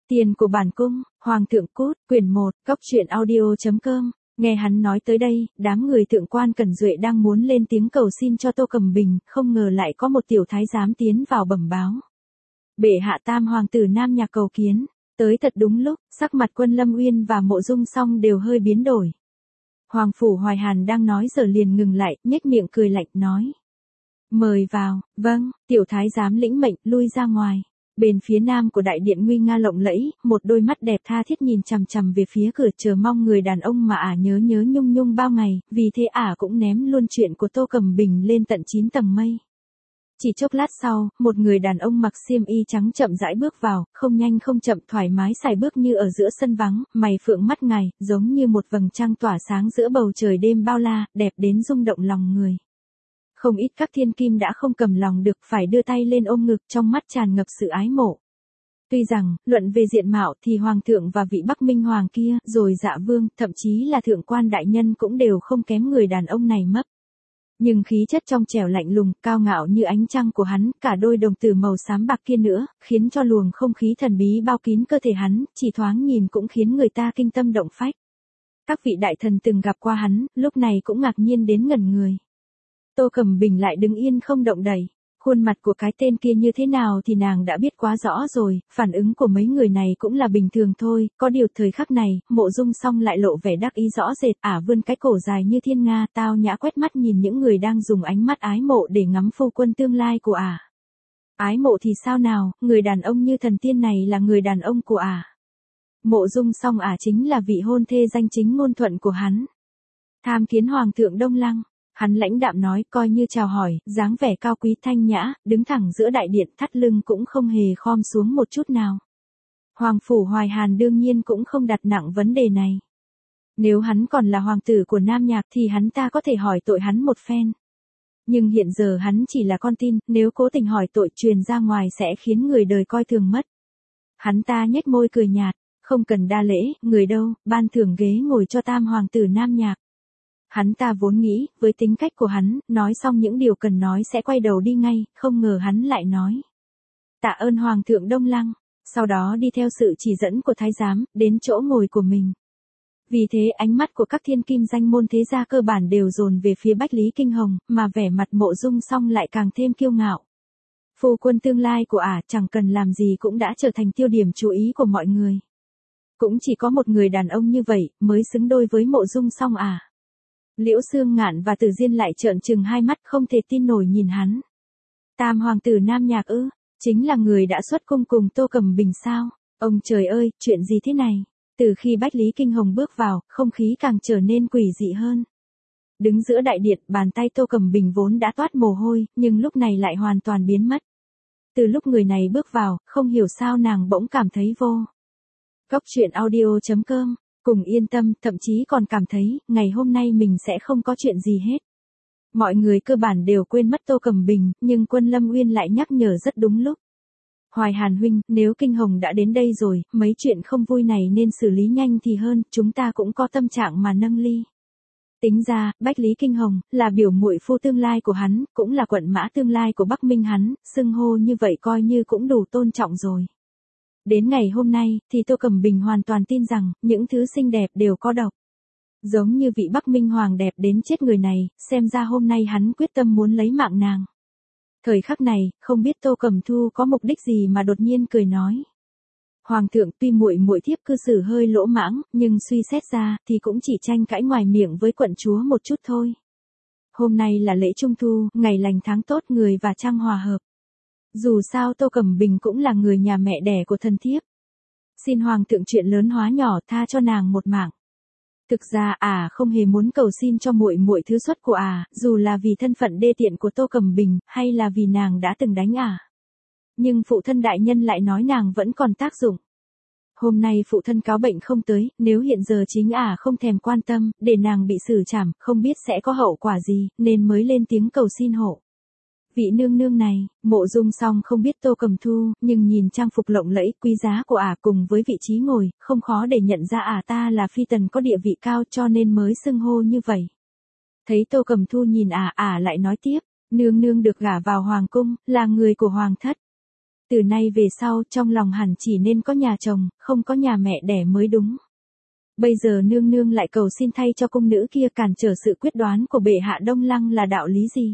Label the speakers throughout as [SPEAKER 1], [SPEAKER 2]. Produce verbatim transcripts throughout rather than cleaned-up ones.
[SPEAKER 1] Tiền của bản cung, Hoàng thượng cút, quyển một, cóc truyện audio chấm com. Nghe hắn nói tới đây, đám người thượng quan Cẩn Duệ đang muốn lên tiếng cầu xin cho Tô Cẩm Bình, không ngờ lại có một tiểu thái giám tiến vào bẩm báo. Bệ hạ tam hoàng tử Nam Nhạc cầu kiến, tới thật đúng lúc, sắc mặt Quân Lâm Uyên và Mộ Dung Song đều hơi biến đổi. Hoàng phủ Hoài Hàn đang nói giờ liền ngừng lại, nhếch miệng cười lạnh nói. Mời vào, vâng, tiểu thái giám lĩnh mệnh, lui ra ngoài. Bên phía nam của đại điện nguy nga lộng lẫy, một đôi mắt đẹp tha thiết nhìn chằm chằm về phía cửa chờ mong người đàn ông mà ả nhớ nhớ nhung nhung bao ngày, vì thế ả cũng ném luôn chuyện của Tô Cẩm Bình lên tận chín tầng mây. Chỉ chốc lát sau, một người đàn ông mặc xiêm y trắng chậm rãi bước vào, không nhanh không chậm thoải mái sải bước như ở giữa sân vắng, mày phượng mắt ngài, giống như một vầng trăng tỏa sáng giữa bầu trời đêm bao la, đẹp đến rung động lòng người. Không ít các thiên kim đã không cầm lòng được phải đưa tay lên ôm ngực trong mắt tràn ngập sự ái mộ. Tuy rằng, luận về diện mạo thì hoàng thượng và vị Bắc Minh Hoàng kia, rồi dạ vương, thậm chí là thượng quan đại nhân cũng đều không kém người đàn ông này mất. Nhưng khí chất trong trẻo lạnh lùng, cao ngạo như ánh trăng của hắn, cả đôi đồng tử màu xám bạc kia nữa, khiến cho luồng không khí thần bí bao kín cơ thể hắn, chỉ thoáng nhìn cũng khiến người ta kinh tâm động phách. Các vị đại thần từng gặp qua hắn, lúc này cũng ngạc nhiên đến ngẩn người. Tô Cẩm Bình lại đứng yên không động đậy. Khuôn mặt của cái tên kia như thế nào thì nàng đã biết quá rõ rồi, phản ứng của mấy người này cũng là bình thường thôi, có điều thời khắc này, Mộ Dung Song lại lộ vẻ đắc ý rõ rệt, ả vươn cái cổ dài như thiên nga, tao nhã quét mắt nhìn những người đang dùng ánh mắt ái mộ để ngắm phu quân tương lai của ả. Ái mộ thì sao nào, người đàn ông như thần tiên này là người đàn ông của ả. Mộ Dung Song ả chính là vị hôn thê danh chính ngôn thuận của hắn. Tham kiến Hoàng thượng Đông Lăng. Hắn lãnh đạm nói, coi như chào hỏi, dáng vẻ cao quý thanh nhã, đứng thẳng giữa đại điện, thắt lưng cũng không hề khom xuống một chút nào. Hoàng phủ Hoài Hàn đương nhiên cũng không đặt nặng vấn đề này. Nếu hắn còn là hoàng tử của Nam Nhạc thì hắn ta có thể hỏi tội hắn một phen. Nhưng hiện giờ hắn chỉ là con tin, nếu cố tình hỏi tội truyền ra ngoài sẽ khiến người đời coi thường mất. Hắn ta nhếch môi cười nhạt, không cần đa lễ, người đâu, ban thưởng ghế ngồi cho tam hoàng tử Nam Nhạc. Hắn ta vốn nghĩ, với tính cách của hắn, nói xong những điều cần nói sẽ quay đầu đi ngay, không ngờ hắn lại nói. Tạ ơn Hoàng thượng Đông Lăng, sau đó đi theo sự chỉ dẫn của thái giám, đến chỗ ngồi của mình. Vì thế ánh mắt của các thiên kim danh môn thế gia cơ bản đều dồn về phía Bách Lý Kinh Hồng, mà vẻ mặt Mộ Dung Song lại càng thêm kiêu ngạo. Phu quân tương lai của ả chẳng cần làm gì cũng đã trở thành tiêu điểm chú ý của mọi người. Cũng chỉ có một người đàn ông như vậy, mới xứng đôi với Mộ Dung Song ả. Liễu Xương Ngạn và Tử Diên lại trợn trừng hai mắt không thể tin nổi nhìn hắn. Tam hoàng tử Nam Nhạc ư, chính là người đã xuất cung cùng Tô Cẩm Bình sao? Ông trời ơi, chuyện gì thế này? Từ khi Bách Lý Kinh Hồng bước vào, không khí càng trở nên quỷ dị hơn. Đứng giữa đại điện, bàn tay Tô Cẩm Bình vốn đã toát mồ hôi, nhưng lúc này lại hoàn toàn biến mất. Từ lúc người này bước vào, không hiểu sao nàng bỗng cảm thấy vô. Cóc truyện audio chấm com. Cùng yên tâm, thậm chí còn cảm thấy, ngày hôm nay mình sẽ không có chuyện gì hết. Mọi người cơ bản đều quên mất Tô Cẩm Bình, nhưng Quân Lâm Uyên lại nhắc nhở rất đúng lúc. Hoài Hàn huynh, nếu Kinh Hồng đã đến đây rồi, mấy chuyện không vui này nên xử lý nhanh thì hơn, chúng ta cũng có tâm trạng mà nâng ly. Tính ra, Bách Lý Kinh Hồng, là biểu muội phu tương lai của hắn, cũng là quận mã tương lai của Bắc Minh hắn, xưng hô như vậy coi như cũng đủ tôn trọng rồi. Đến ngày hôm nay, thì Tô Cẩm Bình hoàn toàn tin rằng, những thứ xinh đẹp đều có độc. Giống như vị Bắc Minh Hoàng đẹp đến chết người này, xem ra hôm nay hắn quyết tâm muốn lấy mạng nàng. Thời khắc này, không biết Tô Cẩm Thu có mục đích gì mà đột nhiên cười nói. Hoàng thượng tuy muội muội thiếp cư xử hơi lỗ mãng, nhưng suy xét ra, thì cũng chỉ tranh cãi ngoài miệng với quận chúa một chút thôi. Hôm nay là lễ Trung Thu, ngày lành tháng tốt người và trăng hòa hợp. Dù sao Tô Cẩm Bình cũng là người nhà mẹ đẻ của thân thiếp. Xin Hoàng thượng chuyện lớn hóa nhỏ tha cho nàng một mạng. Thực ra ả à, không hề muốn cầu xin cho muội muội thứ xuất của ả, à, dù là vì thân phận đê tiện của Tô Cẩm Bình, hay là vì nàng đã từng đánh ả. À. Nhưng phụ thân đại nhân lại nói nàng vẫn còn tác dụng. Hôm nay phụ thân cáo bệnh không tới, nếu hiện giờ chính ả à không thèm quan tâm, để nàng bị xử trảm, không biết sẽ có hậu quả gì, nên mới lên tiếng cầu xin hộ. Vị nương nương này, Mộ Dung Song không biết Tô Cẩm Thu, nhưng nhìn trang phục lộng lẫy, quý giá của ả cùng với vị trí ngồi, không khó để nhận ra ả ta là phi tần có địa vị cao cho nên mới xưng hô như vậy. Thấy Tô Cẩm Thu nhìn ả, ả lại nói tiếp, nương nương được gả vào hoàng cung, là người của hoàng thất. Từ nay về sau trong lòng hẳn chỉ nên có nhà chồng, không có nhà mẹ đẻ mới đúng. Bây giờ nương nương lại cầu xin thay cho cung nữ kia cản trở sự quyết đoán của bệ hạ Đông Lăng là đạo lý gì?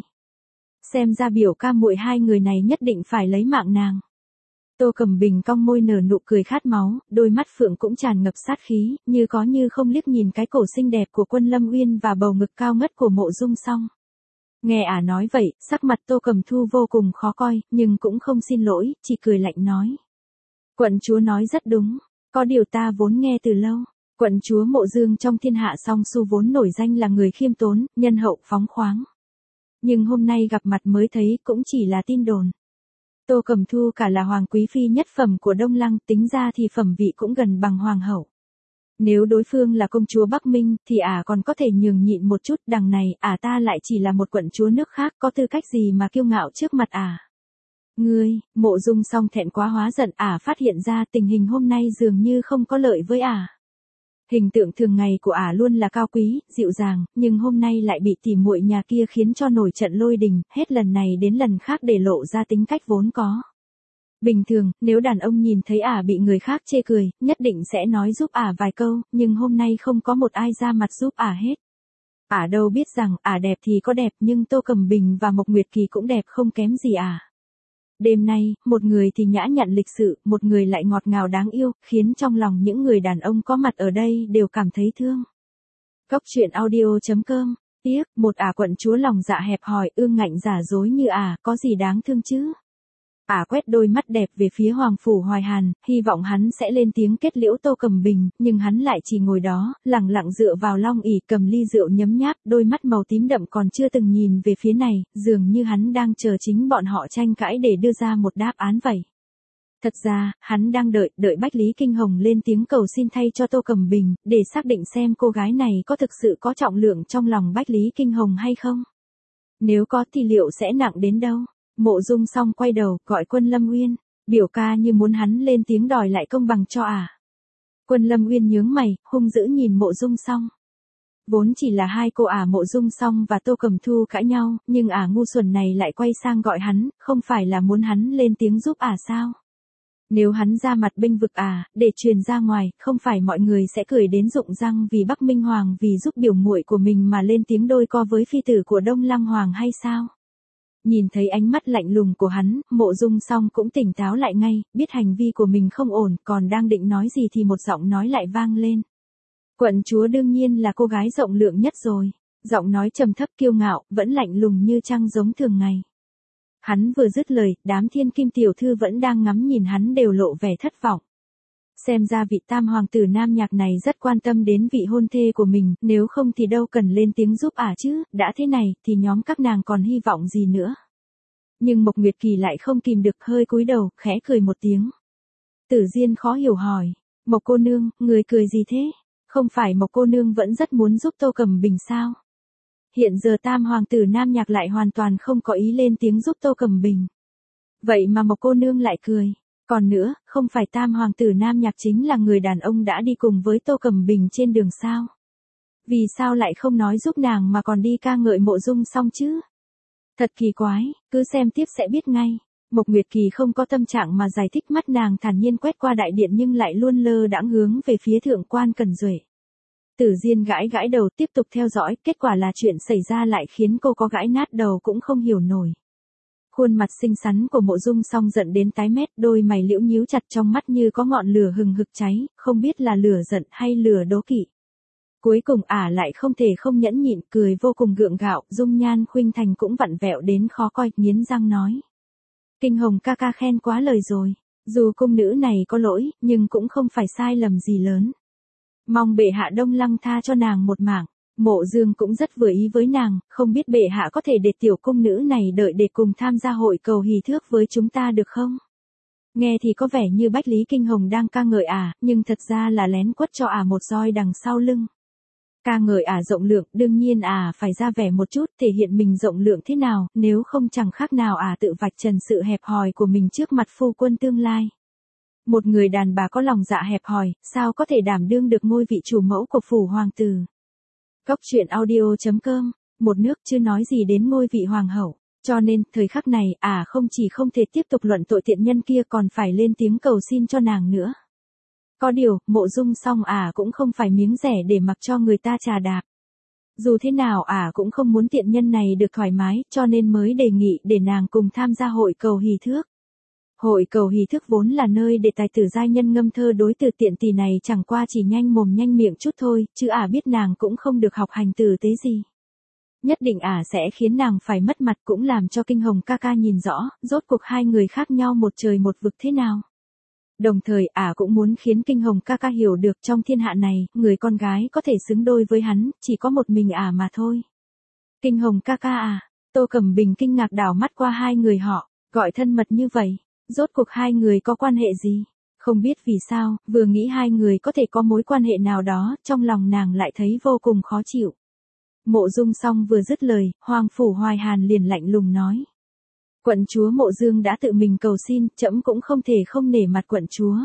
[SPEAKER 1] Xem ra biểu ca muội hai người này nhất định phải lấy mạng nàng. Tô Cẩm Bình cong môi nở nụ cười khát máu, đôi mắt phượng cũng tràn ngập sát khí, như có như không liếc nhìn cái cổ xinh đẹp của Quân Lâm Uyên và bầu ngực cao ngất của Mộ Dung Song. Nghe ả nói vậy, sắc mặt Tô Cẩm Thu vô cùng khó coi, nhưng cũng không xin lỗi, chỉ cười lạnh nói. Quận chúa nói rất đúng, có điều ta vốn nghe từ lâu. Quận chúa Mộ Dương trong thiên hạ Song Su vốn nổi danh là người khiêm tốn, nhân hậu phóng khoáng. Nhưng hôm nay gặp mặt mới thấy cũng chỉ là tin đồn. Tô Cẩm Thu cả là hoàng quý phi nhất phẩm của Đông Lăng, tính ra thì phẩm vị cũng gần bằng hoàng hậu. Nếu đối phương là công chúa Bắc Minh thì ả à còn có thể nhường nhịn một chút, đằng này ả à ta lại chỉ là một quận chúa nước khác, có tư cách gì mà kiêu ngạo trước mặt ả. À. Ngươi, Mộ Dung Song thẹn quá hóa giận, ả à phát hiện ra tình hình hôm nay dường như không có lợi với ả. À. Hình tượng thường ngày của ả à luôn là cao quý, dịu dàng, nhưng hôm nay lại bị tỉ muội nhà kia khiến cho nổi trận lôi đình, hết lần này đến lần khác để lộ ra tính cách vốn có. Bình thường, nếu đàn ông nhìn thấy ả à bị người khác chê cười, nhất định sẽ nói giúp ả à vài câu, nhưng hôm nay không có một ai ra mặt giúp ả à hết. Ả à đâu biết rằng ả à đẹp thì có đẹp, nhưng Tô Cẩm Bình và Mộc Nguyệt Kỳ cũng đẹp không kém gì ả. À. Đêm nay, một người thì nhã nhặn lịch sự, một người lại ngọt ngào đáng yêu, khiến trong lòng những người đàn ông có mặt ở đây đều cảm thấy thương. Cốc truyện audio chấm com. Tiếc, một ả à quận chúa lòng dạ hẹp hòi, ương ngạnh giả dối như ả, à, có gì đáng thương chứ? Ả à quét đôi mắt đẹp về phía Hoàng Phủ Hoài Hàn, hy vọng hắn sẽ lên tiếng kết liễu Tô Cẩm Bình, nhưng hắn lại chỉ ngồi đó, lặng lặng dựa vào long ỷ cầm ly rượu nhấm nháp, đôi mắt màu tím đậm còn chưa từng nhìn về phía này, dường như hắn đang chờ chính bọn họ tranh cãi để đưa ra một đáp án vậy. Thật ra, hắn đang đợi, đợi Bách Lý Kinh Hồng lên tiếng cầu xin thay cho Tô Cẩm Bình, để xác định xem cô gái này có thực sự có trọng lượng trong lòng Bách Lý Kinh Hồng hay không. Nếu có thì liệu sẽ nặng đến đâu? Mộ Dung Song quay đầu, gọi Quân Lâm Uyên, biểu ca như muốn hắn lên tiếng đòi lại công bằng cho ả. À. Quân Lâm Uyên nhướng mày, hung dữ nhìn Mộ Dung Song. Vốn chỉ là hai cô ả à Mộ Dung Song và Tô Cẩm Thu cãi nhau, nhưng ả à ngu xuẩn này lại quay sang gọi hắn, không phải là muốn hắn lên tiếng giúp ả à sao? Nếu hắn ra mặt bênh vực ả, à, để truyền ra ngoài, không phải mọi người sẽ cười đến rụng răng vì Bắc Minh Hoàng vì giúp biểu muội của mình mà lên tiếng đôi co với phi tử của Đông Lăng Hoàng hay sao? Nhìn thấy ánh mắt lạnh lùng của hắn, Mộ Dung Song cũng tỉnh táo lại ngay, biết hành vi của mình không ổn, còn đang định nói gì thì một giọng nói lại vang lên. Quận chúa đương nhiên là cô gái rộng lượng nhất rồi. Giọng nói trầm thấp kiêu ngạo, vẫn lạnh lùng như trăng giống thường ngày. Hắn vừa dứt lời, đám thiên kim tiểu thư vẫn đang ngắm nhìn hắn đều lộ vẻ thất vọng. Xem ra vị tam hoàng tử Nam Nhạc này rất quan tâm đến vị hôn thê của mình, nếu không thì đâu cần lên tiếng giúp ả à chứ, đã thế này thì nhóm các nàng còn hy vọng gì nữa. Nhưng Mộc Nguyệt Kỳ lại không kìm được hơi cúi đầu, khẽ cười một tiếng. Tử Diên khó hiểu hỏi, Mộc cô nương, người cười gì thế? Không phải Mộc cô nương vẫn rất muốn giúp Tô Cẩm Bình sao? Hiện giờ tam hoàng tử Nam Nhạc lại hoàn toàn không có ý lên tiếng giúp Tô Cẩm Bình. Vậy mà Mộc cô nương lại cười. Còn nữa, không phải tam hoàng tử Nam Nhạc chính là người đàn ông đã đi cùng với Tô Cẩm Bình trên đường sao? Vì sao lại không nói giúp nàng mà còn đi ca ngợi Mộ Dung Song chứ? Thật kỳ quái, cứ xem tiếp sẽ biết ngay. Mộc Nguyệt Kỳ không có tâm trạng mà giải thích, mắt nàng thản nhiên quét qua đại điện nhưng lại luôn lơ đãng hướng về phía thượng quan Cẩn Duệ. Tử Diên gãi gãi đầu tiếp tục theo dõi, kết quả là chuyện xảy ra lại khiến cô có gãi nát đầu cũng không hiểu nổi. Khuôn mặt xinh xắn của Mộ Dung Song giận đến tái mét, đôi mày liễu nhíu chặt, trong mắt như có ngọn lửa hừng hực cháy, không biết là lửa giận hay lửa đố kỵ. Cuối cùng ả lại không thể không nhẫn nhịn, cười vô cùng gượng gạo, dung nhan khuynh thành cũng vặn vẹo đến khó coi, nghiến răng nói. Kinh Hồng ca ca khen quá lời rồi, dù cung nữ này có lỗi, nhưng cũng không phải sai lầm gì lớn. Mong bệ hạ Đông Lăng tha cho nàng một mạng. Mộ Dương cũng rất vừa ý với nàng, không biết bệ hạ có thể để tiểu cung nữ này đợi để cùng tham gia hội cầu hỷ thước với chúng ta được không? Nghe thì có vẻ như Bách Lý Kinh Hồng đang ca ngợi ả, nhưng thật ra là lén quất cho ả một roi đằng sau lưng. Ca ngợi ả rộng lượng, đương nhiên ả phải ra vẻ một chút, thể hiện mình rộng lượng thế nào, nếu không chẳng khác nào ả tự vạch trần sự hẹp hòi của mình trước mặt phu quân tương lai. Một người đàn bà có lòng dạ hẹp hòi, sao có thể đảm đương được ngôi vị chủ mẫu của phủ hoàng tử. Cốc truyện audio chấm com, một nước chưa nói gì đến ngôi vị hoàng hậu. Cho nên, thời khắc này, ả à không chỉ không thể tiếp tục luận tội tiện nhân kia còn phải lên tiếng cầu xin cho nàng nữa. Có điều, Mộ Dung Song ả à cũng không phải miếng rẻ để mặc cho người ta trà đạp. Dù thế nào ả à cũng không muốn tiện nhân này được thoải mái, cho nên mới đề nghị để nàng cùng tham gia hội cầu hỷ thước. Hội cầu hỷ thước vốn là nơi để tài tử giai nhân ngâm thơ đối từ tiện tỷ này chẳng qua chỉ nhanh mồm nhanh miệng chút thôi, chứ ả à biết nàng cũng không được học hành tử tế gì. Nhất định ả à sẽ khiến nàng phải mất mặt, cũng làm cho Kinh Hồng ca ca nhìn rõ, rốt cuộc hai người khác nhau một trời một vực thế nào. Đồng thời ả à cũng muốn khiến Kinh Hồng ca ca hiểu được trong thiên hạ này, người con gái có thể xứng đôi với hắn, chỉ có một mình ả à mà thôi. Kinh Hồng ca ca à, Tô Cẩm Bình kinh ngạc đảo mắt qua hai người họ, gọi thân mật như vậy, rốt cuộc hai người có quan hệ gì? Không biết vì sao, vừa nghĩ hai người có thể có mối quan hệ nào đó, trong lòng nàng lại thấy vô cùng khó chịu. Mộ Dung Song vừa dứt lời, Hoàng Phủ Hoài Hàn liền lạnh lùng nói. Quận chúa Mộ Dương đã tự mình cầu xin, trẫm cũng không thể không nể mặt quận chúa.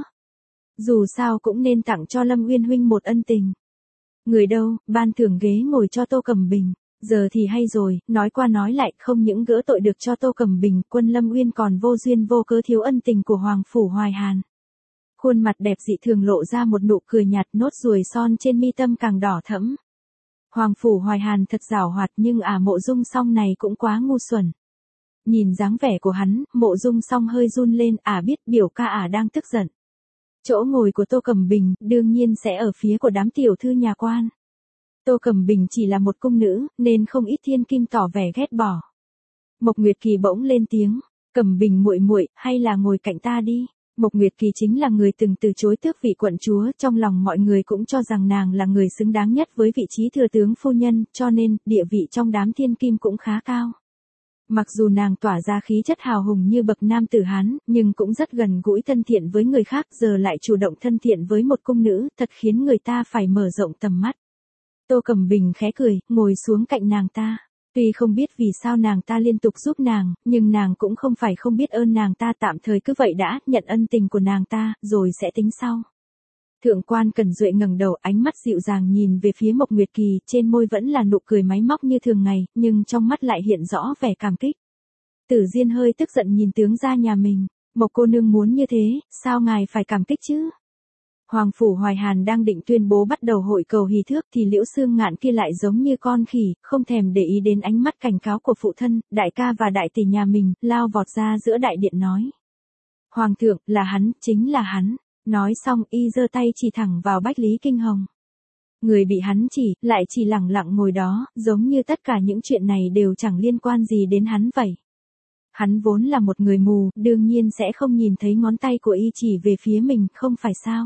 [SPEAKER 1] Dù sao cũng nên tặng cho Lâm Uyên huynh một ân tình. Người đâu, ban thưởng ghế ngồi cho Tô Cẩm Bình. Giờ thì hay rồi, nói qua nói lại, không những gỡ tội được cho Tô Cẩm Bình, quân Lâm Uyên còn vô duyên vô cớ thiếu ân tình của Hoàng Phủ Hoài Hàn. Khuôn mặt đẹp dị thường lộ ra một nụ cười nhạt, nốt ruồi son trên mi tâm càng đỏ thẫm. Hoàng Phủ Hoài Hàn thật giảo hoạt, nhưng ả à Mộ Dung Song này cũng quá ngu xuẩn. Nhìn dáng vẻ của hắn, Mộ Dung Song hơi run lên, ả à biết biểu ca ả à đang tức giận. Chỗ ngồi của Tô Cẩm Bình, đương nhiên sẽ ở phía của đám tiểu thư nhà quan. Tô Cẩm Bình chỉ là một cung nữ, nên không ít thiên kim tỏ vẻ ghét bỏ. Mộc Nguyệt Kỳ bỗng lên tiếng, Cẩm Bình muội muội, hay là ngồi cạnh ta đi. Mộc Nguyệt Kỳ chính là người từng từ chối tước vị quận chúa, trong lòng mọi người cũng cho rằng nàng là người xứng đáng nhất với vị trí thừa tướng phu nhân, cho nên, địa vị trong đám thiên kim cũng khá cao. Mặc dù nàng tỏa ra khí chất hào hùng như bậc nam tử Hán, nhưng cũng rất gần gũi thân thiện với người khác, giờ lại chủ động thân thiện với một cung nữ, thật khiến người ta phải mở rộng tầm mắt. Tô Cẩm Bình khẽ cười, ngồi xuống cạnh nàng ta. Tuy không biết vì sao nàng ta liên tục giúp nàng, nhưng nàng cũng không phải không biết ơn nàng ta, tạm thời cứ vậy đã, nhận ân tình của nàng ta, rồi sẽ tính sau. Thượng quan Cẩn Duệ ngẩng đầu, ánh mắt dịu dàng nhìn về phía Mộc Nguyệt Kỳ, trên môi vẫn là nụ cười máy móc như thường ngày, nhưng trong mắt lại hiện rõ vẻ cảm kích. Tử Diên hơi tức giận nhìn tướng gia nhà mình, Mộc cô nương muốn như thế, sao ngài phải cảm kích chứ? Hoàng Phủ Hoài Hàn đang định tuyên bố bắt đầu hội cầu hỷ thước thì Liễu Xương Ngạn kia lại giống như con khỉ, không thèm để ý đến ánh mắt cảnh cáo của phụ thân, đại ca và đại tỷ nhà mình, lao vọt ra giữa đại điện nói. Hoàng thượng, là hắn, chính là hắn. Nói xong y giơ tay chỉ thẳng vào Bách Lý Kinh Hồng. Người bị hắn chỉ, lại chỉ lẳng lặng ngồi đó, giống như tất cả những chuyện này đều chẳng liên quan gì đến hắn vậy. Hắn vốn là một người mù, đương nhiên sẽ không nhìn thấy ngón tay của y chỉ về phía mình, không phải sao?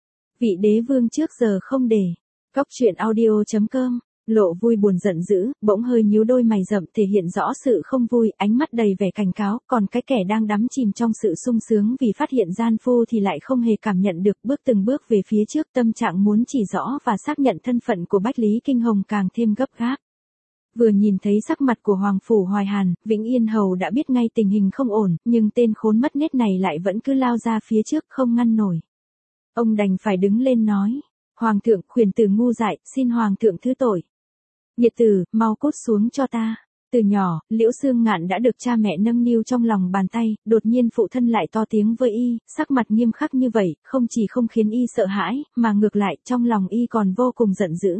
[SPEAKER 1] Vị đế vương trước giờ không để. Cóc truyện audio chấm com, lộ vui buồn giận dữ, bỗng hơi nhíu đôi mày rậm thể hiện rõ sự không vui, ánh mắt đầy vẻ cảnh cáo, còn cái kẻ đang đắm chìm trong sự sung sướng vì phát hiện gian phu thì lại không hề cảm nhận được, bước từng bước về phía trước, tâm trạng muốn chỉ rõ và xác nhận thân phận của Bách Lý Kinh Hồng càng thêm gấp gáp. Vừa nhìn thấy sắc mặt của Hoàng Phủ Hoài Hàn, Vĩnh Yên Hầu đã biết ngay tình hình không ổn, nhưng tên khốn mất nết này lại vẫn cứ lao ra phía trước không ngăn nổi. Ông đành phải đứng lên nói, Hoàng thượng, khuyển tử ngu dại, xin Hoàng thượng thứ tội. Nhiệt tử, mau cút xuống cho ta. Từ nhỏ, Liễu Xương Ngạn đã được cha mẹ nâng niu trong lòng bàn tay, đột nhiên phụ thân lại to tiếng với y, sắc mặt nghiêm khắc như vậy, không chỉ không khiến y sợ hãi, mà ngược lại, trong lòng y còn vô cùng giận dữ.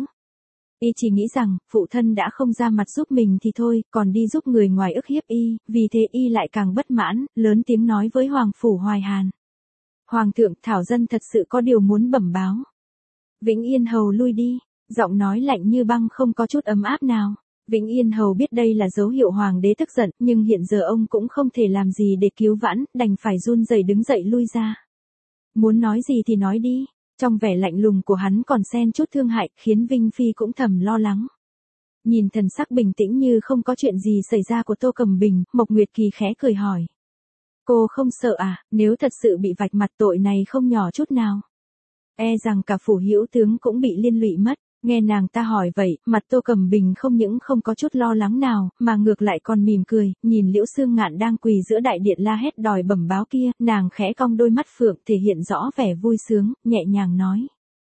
[SPEAKER 1] Y chỉ nghĩ rằng, phụ thân đã không ra mặt giúp mình thì thôi, còn đi giúp người ngoài ức hiếp y, vì thế y lại càng bất mãn, lớn tiếng nói với Hoàng Phủ Hoài Hàn. Hoàng thượng, thảo dân thật sự có điều muốn bẩm báo. Vĩnh Yên Hầu lui đi, giọng nói lạnh như băng không có chút ấm áp nào. Vĩnh Yên Hầu biết đây là dấu hiệu hoàng đế tức giận, nhưng hiện giờ ông cũng không thể làm gì để cứu vãn, đành phải run rẩy đứng dậy lui ra. Muốn nói gì thì nói đi, trong vẻ lạnh lùng của hắn còn xen chút thương hại, khiến Vinh Phi cũng thầm lo lắng. Nhìn thần sắc bình tĩnh như không có chuyện gì xảy ra của Tô Cẩm Bình, Mộc Nguyệt Kỳ khẽ cười hỏi. Cô không sợ à, nếu thật sự bị vạch mặt tội này không nhỏ chút nào. E rằng cả phủ hữu tướng cũng bị liên lụy mất. Nghe nàng ta hỏi vậy, mặt Tô Cẩm Bình không những không có chút lo lắng nào, mà ngược lại còn mỉm cười, nhìn Liễu Xương Ngạn đang quỳ giữa đại điện la hét đòi bẩm báo kia, nàng khẽ cong đôi mắt phượng thể hiện rõ vẻ vui sướng, nhẹ nhàng nói.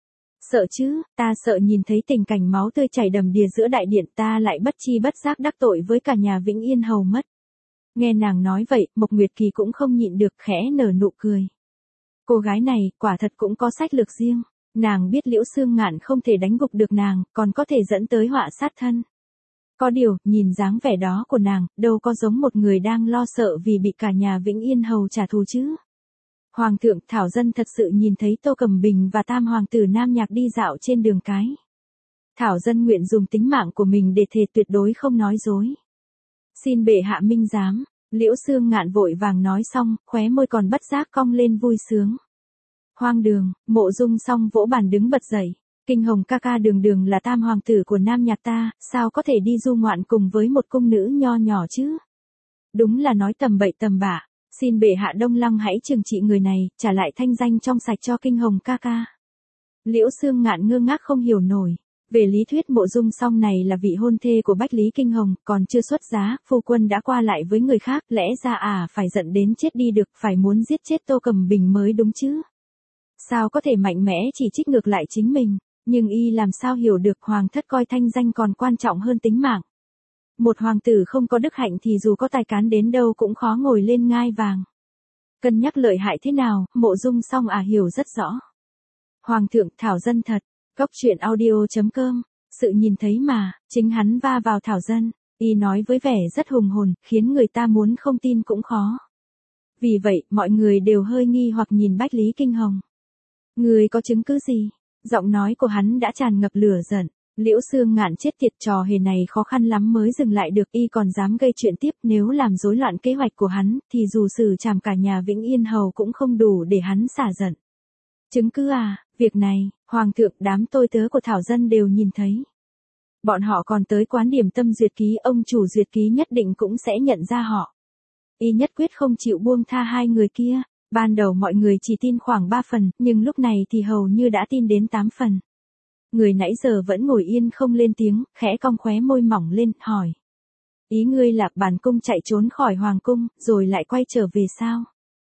[SPEAKER 1] Sợ chứ, ta sợ nhìn thấy tình cảnh máu tươi chảy đầm đìa giữa đại điện, ta lại bất chi bất giác đắc tội với cả nhà Vĩnh Yên Hầu mất. Nghe nàng nói vậy, Mộc Nguyệt Kỳ cũng không nhịn được khẽ nở nụ cười. Cô gái này, quả thật cũng có sách lược riêng. Nàng biết Liễu Xương Ngạn không thể đánh gục được nàng, còn có thể dẫn tới họa sát thân. Có điều, nhìn dáng vẻ đó của nàng, đâu có giống một người đang lo sợ vì bị cả nhà Vĩnh Yên Hầu trả thù chứ. Hoàng thượng, Thảo dân thật sự nhìn thấy Tô Cẩm Bình và tam hoàng tử Nam Nhạc đi dạo trên đường cái. Thảo dân nguyện dùng tính mạng của mình để thề tuyệt đối không nói dối. Xin bệ hạ minh giám. Liễu Xương Ngạn vội vàng nói xong, khóe môi còn bất giác cong lên vui sướng. Hoang đường, Mộ Dung Song vỗ bàn đứng bật dậy. Kinh Hồng ca ca đường đường là tam hoàng tử của Nam Nhạc ta, sao có thể đi du ngoạn cùng với một cung nữ nho nhỏ chứ? Đúng là nói tầm bậy tầm bạ. Xin bệ hạ Đông Lăng hãy trừng trị người này, trả lại thanh danh trong sạch cho Kinh Hồng ca ca. Liễu Xương Ngạn ngơ ngác không hiểu nổi. Về lý thuyết Mộ Dung Song này là vị hôn thê của Bách Lý Kinh Hồng, còn chưa xuất giá, phu quân đã qua lại với người khác, lẽ ra à phải giận đến chết đi được, phải muốn giết chết Tô Cẩm Bình mới đúng chứ. Sao có thể mạnh mẽ chỉ trích ngược lại chính mình, nhưng y làm sao hiểu được hoàng thất coi thanh danh còn quan trọng hơn tính mạng. Một hoàng tử không có đức hạnh thì dù có tài cán đến đâu cũng khó ngồi lên ngai vàng. Cân nhắc lợi hại thế nào, Mộ Dung Song à hiểu rất rõ. Hoàng thượng, Thảo dân thật. Góc truyện audio chấm com, sự nhìn thấy mà, chính hắn va vào Thảo dân, y nói với vẻ rất hùng hồn, khiến người ta muốn không tin cũng khó. Vì vậy, mọi người đều hơi nghi hoặc nhìn Bách Lý Kinh Hồng. Người có chứng cứ gì? Giọng nói của hắn đã tràn ngập lửa giận. Liễu Xương Ngạn chết tiệt, trò hề này khó khăn lắm mới dừng lại được, y còn dám gây chuyện tiếp, nếu làm rối loạn kế hoạch của hắn, thì dù xử trảm cả nhà Vĩnh Yên Hầu cũng không đủ để hắn xả giận. Chứng cứ à, việc này, hoàng thượng, đám tôi tớ của Thảo dân đều nhìn thấy. Bọn họ còn tới quán điểm tâm duyệt ký, ông chủ duyệt ký nhất định cũng sẽ nhận ra họ. Y nhất quyết không chịu buông tha hai người kia, ban đầu mọi người chỉ tin khoảng ba phần, nhưng lúc này thì hầu như đã tin đến tám phần. Người nãy giờ vẫn ngồi yên không lên tiếng, khẽ cong khóe môi mỏng lên, hỏi. Ý ngươi là bản cung chạy trốn khỏi hoàng cung, rồi lại quay trở về sao?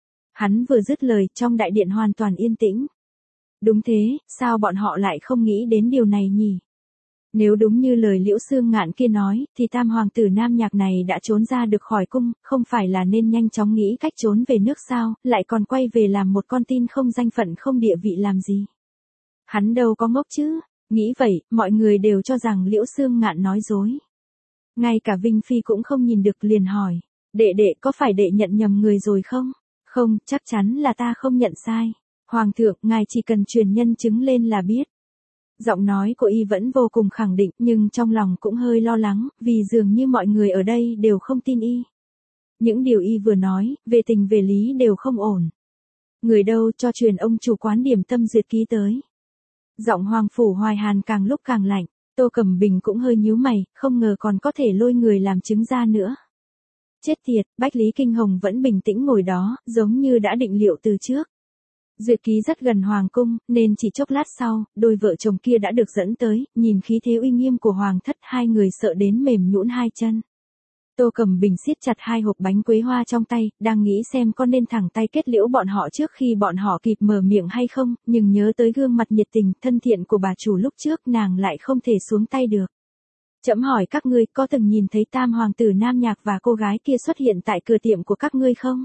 [SPEAKER 1] Hắn vừa dứt lời, trong đại điện hoàn toàn yên tĩnh. Đúng thế, sao bọn họ lại không nghĩ đến điều này nhỉ? Nếu đúng như lời Liễu Xương Ngạn kia nói, thì tam hoàng tử Nam Nhạc này đã trốn ra được khỏi cung, không phải là nên nhanh chóng nghĩ cách trốn về nước sao, lại còn quay về làm một con tin không danh phận không địa vị làm gì? Hắn đâu có ngốc chứ? Nghĩ vậy, mọi người đều cho rằng Liễu Xương Ngạn nói dối. Ngay cả Vinh Phi cũng không nhìn được liền hỏi, đệ đệ có phải đệ nhận nhầm người rồi không? Không, chắc chắn là ta không nhận sai. Hoàng thượng, ngài chỉ cần truyền nhân chứng lên là biết. Giọng nói của y vẫn vô cùng khẳng định, nhưng trong lòng cũng hơi lo lắng, vì dường như mọi người ở đây đều không tin y. Những điều y vừa nói, về tình về lý đều không ổn. Người đâu cho truyền ông chủ quán điểm tâm duyệt ký tới. Giọng Hoàng phủ Hoài Hàn càng lúc càng lạnh, Tô Cẩm Bình cũng hơi nhíu mày, không ngờ còn có thể lôi người làm chứng ra nữa. Chết tiệt, Bách Lý Kinh Hồng vẫn bình tĩnh ngồi đó, giống như đã định liệu từ trước. Duyệt ký rất gần hoàng cung, nên chỉ chốc lát sau, đôi vợ chồng kia đã được dẫn tới, nhìn khí thế uy nghiêm của hoàng thất, hai người sợ đến mềm nhũn hai chân. Tô Cẩm Bình siết chặt hai hộp bánh quế hoa trong tay, đang nghĩ xem có nên thẳng tay kết liễu bọn họ trước khi bọn họ kịp mở miệng hay không, nhưng nhớ tới gương mặt nhiệt tình, thân thiện của bà chủ lúc trước, nàng lại không thể xuống tay được. Trẫm hỏi các ngươi, có từng nhìn thấy tam hoàng tử Nam Nhạc và cô gái kia xuất hiện tại cửa tiệm của các ngươi không?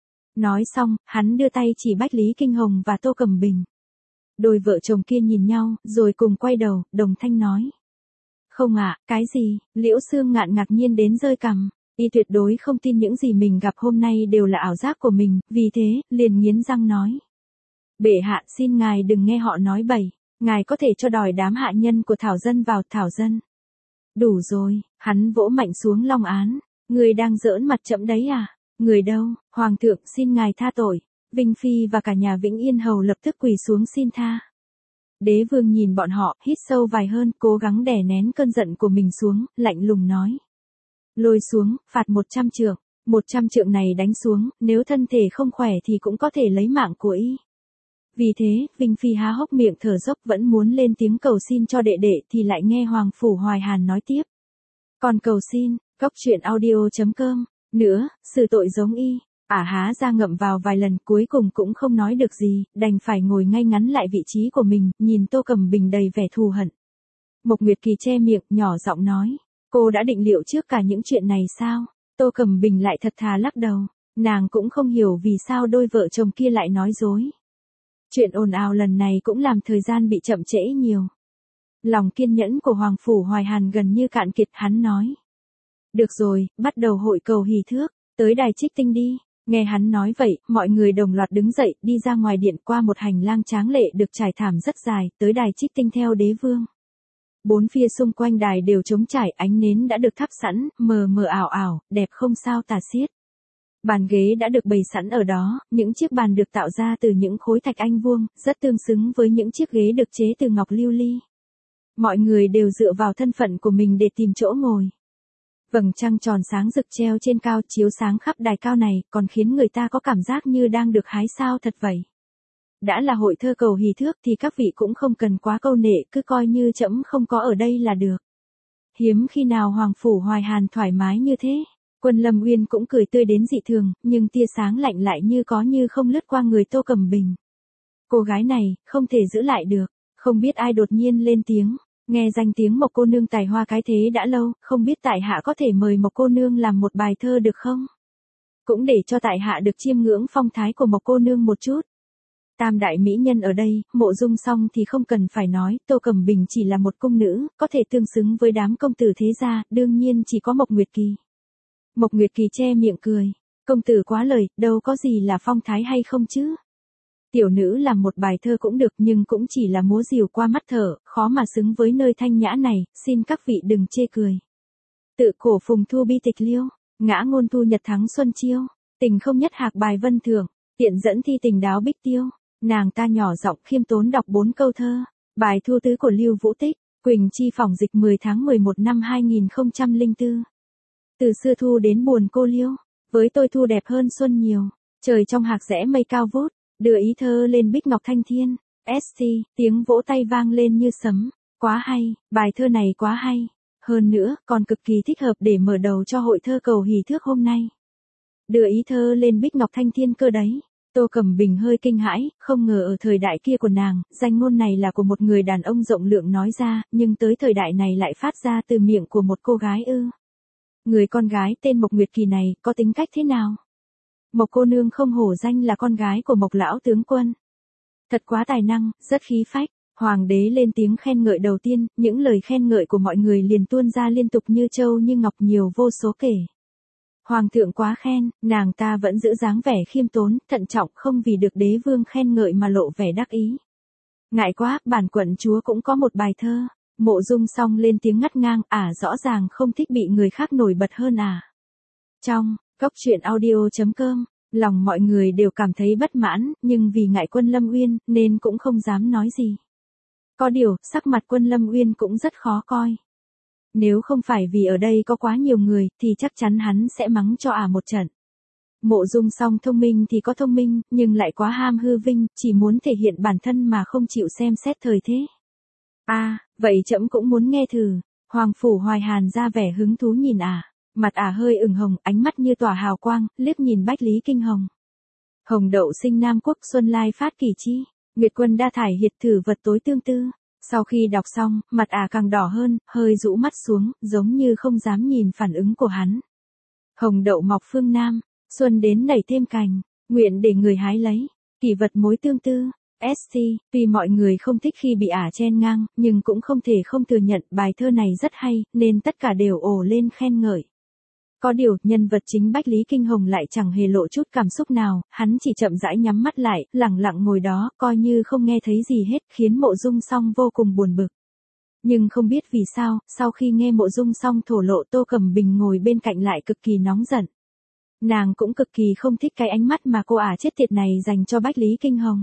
[SPEAKER 1] Nói xong, hắn đưa tay chỉ Bách Lý Kinh Hồng và Tô Cẩm Bình. Đôi vợ chồng kia nhìn nhau, rồi cùng quay đầu, đồng thanh nói. Không ạ, à, cái gì? Liễu Xương Ngạn ngạc nhiên đến rơi cằm. Y tuyệt đối không tin những gì mình gặp hôm nay đều là ảo giác của mình, vì thế, liền nghiến răng nói. Bệ hạ, xin ngài đừng nghe họ nói bậy, ngài có thể cho đòi đám hạ nhân của Thảo dân vào. Thảo dân. Đủ rồi, hắn vỗ mạnh xuống long án. Người đang giỡn mặt trẫm đấy à? Người đâu? Hoàng thượng, xin ngài tha tội. Vinh Phi và cả nhà Vĩnh Yên Hầu lập tức quỳ xuống xin tha. Đế vương nhìn bọn họ, hít sâu vài hơn, cố gắng đè nén cơn giận của mình xuống, lạnh lùng nói. Lôi xuống, phạt một trăm trượng. Một trăm trượng này đánh xuống, nếu thân thể không khỏe thì cũng có thể lấy mạng của y. Vì thế, Vinh Phi há hốc miệng thở dốc, vẫn muốn lên tiếng cầu xin cho đệ đệ thì lại nghe Hoàng phủ Hoài Hàn nói tiếp. Còn cầu xin, góc truyện audio chấm com, nữa, xử tội giống y. Ả há ra ngậm vào vài lần, cuối cùng cũng không nói được gì, đành phải ngồi ngay ngắn lại vị trí của mình, nhìn Tô Cẩm Bình đầy vẻ thù hận. Mộc Nguyệt Kỳ che miệng, nhỏ giọng nói, cô đã định liệu trước cả những chuyện này sao? Tô Cẩm Bình lại thật thà lắc đầu, nàng cũng không hiểu vì sao đôi vợ chồng kia lại nói dối. Chuyện ồn ào lần này cũng làm thời gian bị chậm trễ nhiều. Lòng kiên nhẫn của Hoàng Phủ Hoài Hàn gần như cạn kiệt, hắn nói. Được rồi, bắt đầu hội cầu hỷ thước, tới đài trích tinh đi. Nghe hắn nói vậy, mọi người đồng loạt đứng dậy, đi ra ngoài điện qua một hành lang tráng lệ được trải thảm rất dài, tới đài trích tinh theo đế vương. Bốn phía xung quanh đài đều trống trải, ánh nến đã được thắp sẵn, mờ mờ ảo ảo, đẹp không sao tả xiết. Bàn ghế đã được bày sẵn ở đó, những chiếc bàn được tạo ra từ những khối thạch anh vuông, rất tương xứng với những chiếc ghế được chế từ ngọc lưu ly. Mọi người đều dựa vào thân phận của mình để tìm chỗ ngồi. Vầng trăng tròn sáng rực treo trên cao chiếu sáng khắp đài cao này, còn khiến người ta có cảm giác như đang được hái sao thật vậy. Đã là hội thơ cầu hỷ thước thì các vị cũng không cần quá câu nệ, cứ coi như trẫm không có ở đây là được. Hiếm khi nào Hoàng Phủ Hoài Hàn thoải mái như thế. Quân Lâm Uyên cũng cười tươi đến dị thường, nhưng tia sáng lạnh lại như có như không lướt qua người Tô Cẩm Bình. Cô gái này, không thể giữ lại được, không biết ai đột nhiên lên tiếng. Nghe danh tiếng Mộc cô nương tài hoa cái thế đã lâu, không biết tại hạ có thể mời Mộc cô nương làm một bài thơ được không? Cũng để cho tại hạ được chiêm ngưỡng phong thái của Mộc cô nương một chút. Tam đại mỹ nhân ở đây, Mộ Dung Song thì không cần phải nói, Tô Cẩm Bình chỉ là một cung nữ, có thể tương xứng với đám công tử thế gia, đương nhiên chỉ có Mộc Nguyệt Kỳ. Mộc Nguyệt Kỳ che miệng cười, công tử quá lời, đâu có gì là phong thái hay không chứ? Tiểu nữ làm một bài thơ cũng được nhưng cũng chỉ là múa rìu qua mắt thở, khó mà xứng với nơi thanh nhã này, xin các vị đừng chê cười. Tự cổ phùng thu bi tịch liêu, ngã ngôn thu nhật thắng xuân chiêu, tình không nhất hạc bài vân thưởng, tiện dẫn thi tình đáo bích tiêu, nàng ta nhỏ giọng khiêm tốn đọc bốn câu thơ, bài thu tứ của Lưu Vũ Tích, Quỳnh Chi phỏng dịch mười tháng mười một năm hai nghìn không trăm lẻ bốn. Từ xưa thu đến buồn cô liêu, với tôi thu đẹp hơn xuân nhiều, trời trong hạc rẽ mây cao vút. Đưa ý thơ lên bích ngọc thanh thiên, ét tê, tiếng vỗ tay vang lên như sấm, quá hay, bài thơ này quá hay, hơn nữa, còn cực kỳ thích hợp để mở đầu cho hội thơ cầu hỷ thước hôm nay. Đưa ý thơ lên bích ngọc thanh thiên cơ đấy, Tô Cẩm Bình hơi kinh hãi, không ngờ ở thời đại kia của nàng, danh ngôn này là của một người đàn ông rộng lượng nói ra, nhưng tới thời đại này lại phát ra từ miệng của một cô gái ư. Người con gái tên Mộc Nguyệt Kỳ này, có tính cách thế nào? Mộc cô nương không hổ danh là con gái của Mộc lão tướng quân. Thật quá tài năng, rất khí phách. Hoàng đế lên tiếng khen ngợi đầu tiên, những lời khen ngợi của mọi người liền tuôn ra liên tục như châu như ngọc nhiều vô số kể. Hoàng thượng quá khen, nàng ta vẫn giữ dáng vẻ khiêm tốn, thận trọng, không vì được đế vương khen ngợi mà lộ vẻ đắc ý. Ngại quá, bản quận chúa cũng có một bài thơ. Mộ Dung Song lên tiếng ngắt ngang, ả rõ ràng không thích bị người khác nổi bật hơn à. Trong Cốc truyện audio chấm com, lòng mọi người đều cảm thấy bất mãn, nhưng vì ngại Quân Lâm Uyên, nên cũng không dám nói gì. Có điều, sắc mặt Quân Lâm Uyên cũng rất khó coi. Nếu không phải vì ở đây có quá nhiều người, thì chắc chắn hắn sẽ mắng cho ả một trận. Mộ Dung Song thông minh thì có thông minh, nhưng lại quá ham hư vinh, chỉ muốn thể hiện bản thân mà không chịu xem xét thời thế. À, vậy trẫm cũng muốn nghe thử. Hoàng Phủ Hoài Hàn ra vẻ hứng thú nhìn ả. Mặt ả hơi ửng hồng, ánh mắt như tỏa hào quang, liếc nhìn Bách Lý Kinh Hồng. Hồng đậu sinh Nam Quốc xuân lai phát kỷ chi, Nguyệt quân đa thải hiệt thử vật tối tương tư. Sau khi đọc xong, mặt ả càng đỏ hơn, hơi rũ mắt xuống, giống như không dám nhìn phản ứng của hắn. Hồng đậu mọc phương Nam, xuân đến nảy thêm cành, nguyện để người hái lấy, kỷ vật mối tương tư. ét tê, tuy mọi người không thích khi bị ả chen ngang, nhưng cũng không thể không thừa nhận bài thơ này rất hay, nên tất cả đều ồ lên khen ngợi. Có điều, nhân vật chính Bách Lý Kinh Hồng lại chẳng hề lộ chút cảm xúc nào, hắn chỉ chậm rãi nhắm mắt lại, lặng lặng ngồi đó, coi như không nghe thấy gì hết, khiến Mộ Dung Song vô cùng buồn bực. Nhưng không biết vì sao, sau khi nghe Mộ Dung Song thổ lộ, Tô Cẩm Bình ngồi bên cạnh lại cực kỳ nóng giận. Nàng cũng cực kỳ không thích cái ánh mắt mà cô ả chết tiệt này dành cho Bách Lý Kinh Hồng.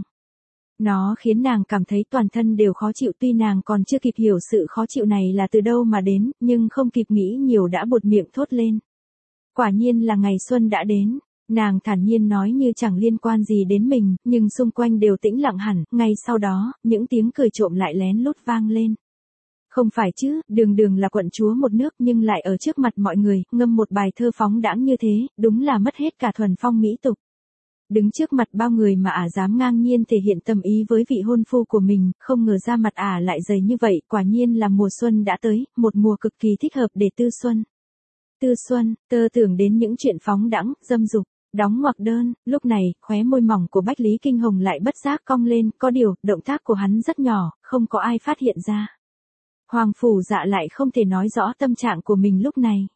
[SPEAKER 1] Nó khiến nàng cảm thấy toàn thân đều khó chịu, tuy nàng còn chưa kịp hiểu sự khó chịu này là từ đâu mà đến, nhưng không kịp nghĩ nhiều đã buột miệng thốt lên. Quả nhiên là ngày xuân đã đến, nàng thản nhiên nói như chẳng liên quan gì đến mình, nhưng xung quanh đều tĩnh lặng hẳn, ngay sau đó, những tiếng cười trộm lại lén lút vang lên. Không phải chứ, đường đường là quận chúa một nước nhưng lại ở trước mặt mọi người, ngâm một bài thơ phóng đãng như thế, đúng là mất hết cả thuần phong mỹ tục. Đứng trước mặt bao người mà ả dám ngang nhiên thể hiện tâm ý với vị hôn phu của mình, không ngờ ra mặt ả lại dày như vậy, quả nhiên là mùa xuân đã tới, một mùa cực kỳ thích hợp để tư xuân. Tư xuân, tơ tưởng đến những chuyện phóng đãng, dâm dục. Đóng ngoặc đơn, lúc này, khóe môi mỏng của Bách Lý Kinh Hồng lại bất giác cong lên, có điều, động tác của hắn rất nhỏ, không có ai phát hiện ra. Hoàng Phủ Dạ lại không thể nói rõ tâm trạng của mình lúc này.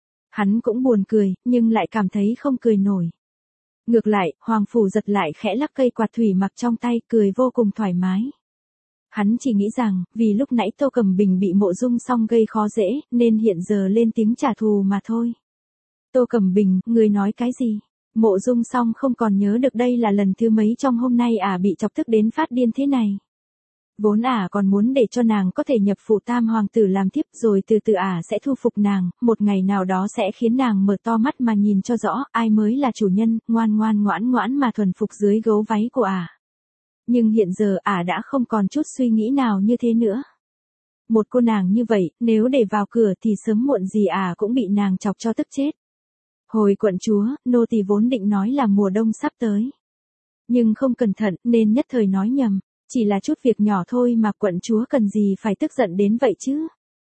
[SPEAKER 1] Hắn cũng buồn cười, nhưng lại cảm thấy không cười nổi. Ngược lại, Hoàng Phủ giật lại khẽ lắc cây quạt thủy mặc trong tay, cười vô cùng thoải mái. Hắn chỉ nghĩ rằng, vì lúc nãy Tô Cẩm Bình bị Mộ Dung Song gây khó dễ, nên hiện giờ lên tiếng trả thù mà thôi. Tô Cẩm Bình, người nói cái gì? Mộ Dung Song không còn nhớ được đây là lần thứ mấy trong hôm nay ả à bị chọc tức đến phát điên thế này. Vốn ả à còn muốn để cho nàng có thể nhập phủ tam hoàng tử làm tiếp rồi từ từ ả à sẽ thu phục nàng, một ngày nào đó sẽ khiến nàng mở to mắt mà nhìn cho rõ ai mới là chủ nhân, ngoan ngoan ngoãn ngoãn mà thuần phục dưới gấu váy của ả. À. Nhưng hiện giờ ả à đã không còn chút suy nghĩ nào như thế nữa. Một cô nàng như vậy, nếu để vào cửa thì sớm muộn gì ả à cũng bị nàng chọc cho tức chết. Hồi quận chúa, nô tỳ vốn định nói là mùa đông sắp tới. Nhưng không cẩn thận nên nhất thời nói nhầm, chỉ là chút việc nhỏ thôi mà quận chúa cần gì phải tức giận đến vậy chứ.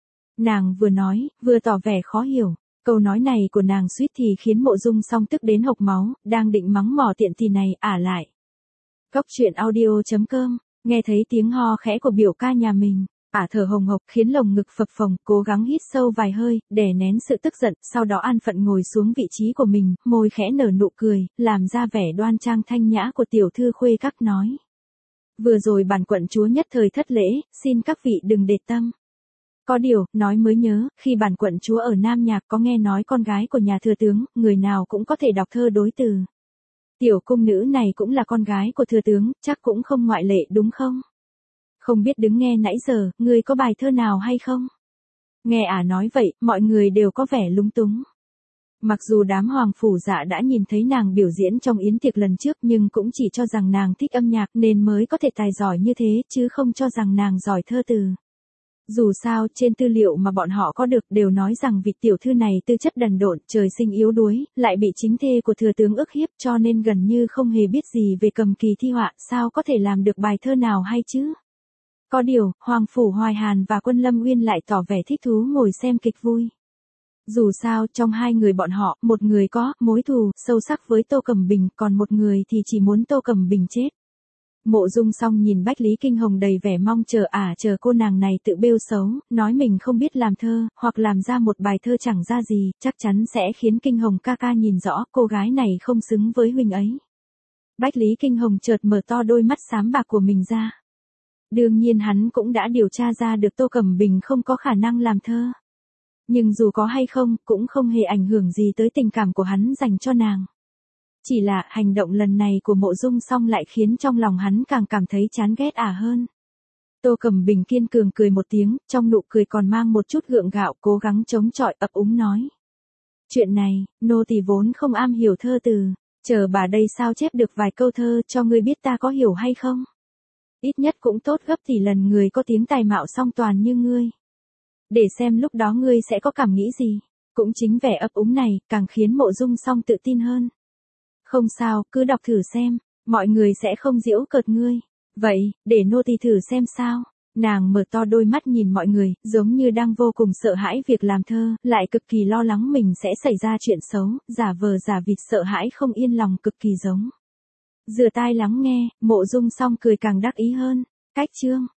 [SPEAKER 1] Nàng vừa nói, vừa tỏ vẻ khó hiểu, câu nói này của nàng suýt thì khiến Mộ Dung Song tức đến hộc máu, đang định mắng mỏ tiện tì này ả lại. Cốc truyện audio chấm com, nghe thấy tiếng ho khẽ của biểu ca nhà mình. Ả thở hồng hộc khiến lồng ngực phập phồng, cố gắng hít sâu vài hơi, đè nén sự tức giận, sau đó an phận ngồi xuống vị trí của mình, môi khẽ nở nụ cười, làm ra vẻ đoan trang thanh nhã của tiểu thư khuê các nói. Vừa rồi bản quận chúa nhất thời thất lễ, xin các vị đừng để tâm. Có điều, nói mới nhớ, khi bản quận chúa ở Nam Nhạc có nghe nói con gái của nhà thừa tướng, người nào cũng có thể đọc thơ đối từ. Tiểu cung nữ này cũng là con gái của thừa tướng, chắc cũng không ngoại lệ đúng không? Không biết đứng nghe nãy giờ, ngươi có bài thơ nào hay không? Nghe ả nói vậy, mọi người đều có vẻ lúng túng. Mặc dù đám Hoàng Phủ Dạ đã nhìn thấy nàng biểu diễn trong yến tiệc lần trước nhưng cũng chỉ cho rằng nàng thích âm nhạc nên mới có thể tài giỏi như thế chứ không cho rằng nàng giỏi thơ từ. Dù sao, trên tư liệu mà bọn họ có được đều nói rằng vị tiểu thư này tư chất đần độn, trời sinh yếu đuối, lại bị chính thê của thừa tướng ức hiếp cho nên gần như không hề biết gì về cầm kỳ thi họa, sao có thể làm được bài thơ nào hay chứ? Có điều, Hoàng Phủ Hoài Hàn và Quân Lâm Uyên lại tỏ vẻ thích thú ngồi xem kịch vui. Dù sao, trong hai người bọn họ, một người có mối thù sâu sắc với Tô Cẩm Bình, còn một người thì chỉ muốn Tô Cẩm Bình chết. Mộ Dung Song nhìn Bách Lý Kinh Hồng đầy vẻ mong chờ ả à, chờ cô nàng này tự bêu xấu, nói mình không biết làm thơ, hoặc làm ra một bài thơ chẳng ra gì, chắc chắn sẽ khiến Kinh Hồng ca ca nhìn rõ cô gái này không xứng với huynh ấy. Bách Lý Kinh Hồng chợt mở to đôi mắt xám bạc của mình ra. Đương nhiên hắn cũng đã điều tra ra được Tô Cẩm Bình không có khả năng làm thơ. Nhưng dù có hay không, cũng không hề ảnh hưởng gì tới tình cảm của hắn dành cho nàng. Chỉ là hành động lần này của Mộ Dung Song lại khiến trong lòng hắn càng cảm thấy chán ghét ả hơn. Tô Cẩm Bình kiên cường cười một tiếng, trong nụ cười còn mang một chút gượng gạo, cố gắng chống chọi ấp úng nói. Chuyện này, nô tỳ vốn không am hiểu thơ từ, chờ bà đây sao chép được vài câu thơ cho ngươi biết ta có hiểu hay không? Ít nhất cũng tốt gấp tỷ lần người có tiếng tài mạo song toàn như ngươi. Để xem lúc đó ngươi sẽ có cảm nghĩ gì. Cũng chính vẻ ấp úng này, càng khiến Mộ Dung Song tự tin hơn. Không sao, cứ đọc thử xem, mọi người sẽ không giễu cợt ngươi. Vậy, để nô tỳ thử xem sao. Nàng mở to đôi mắt nhìn mọi người, giống như đang vô cùng sợ hãi việc làm thơ, lại cực kỳ lo lắng mình sẽ xảy ra chuyện xấu, giả vờ giả vịt sợ hãi không yên lòng cực kỳ giống. Dựa tai lắng nghe, Mộ Dung Song cười càng đắc ý hơn. Cách chương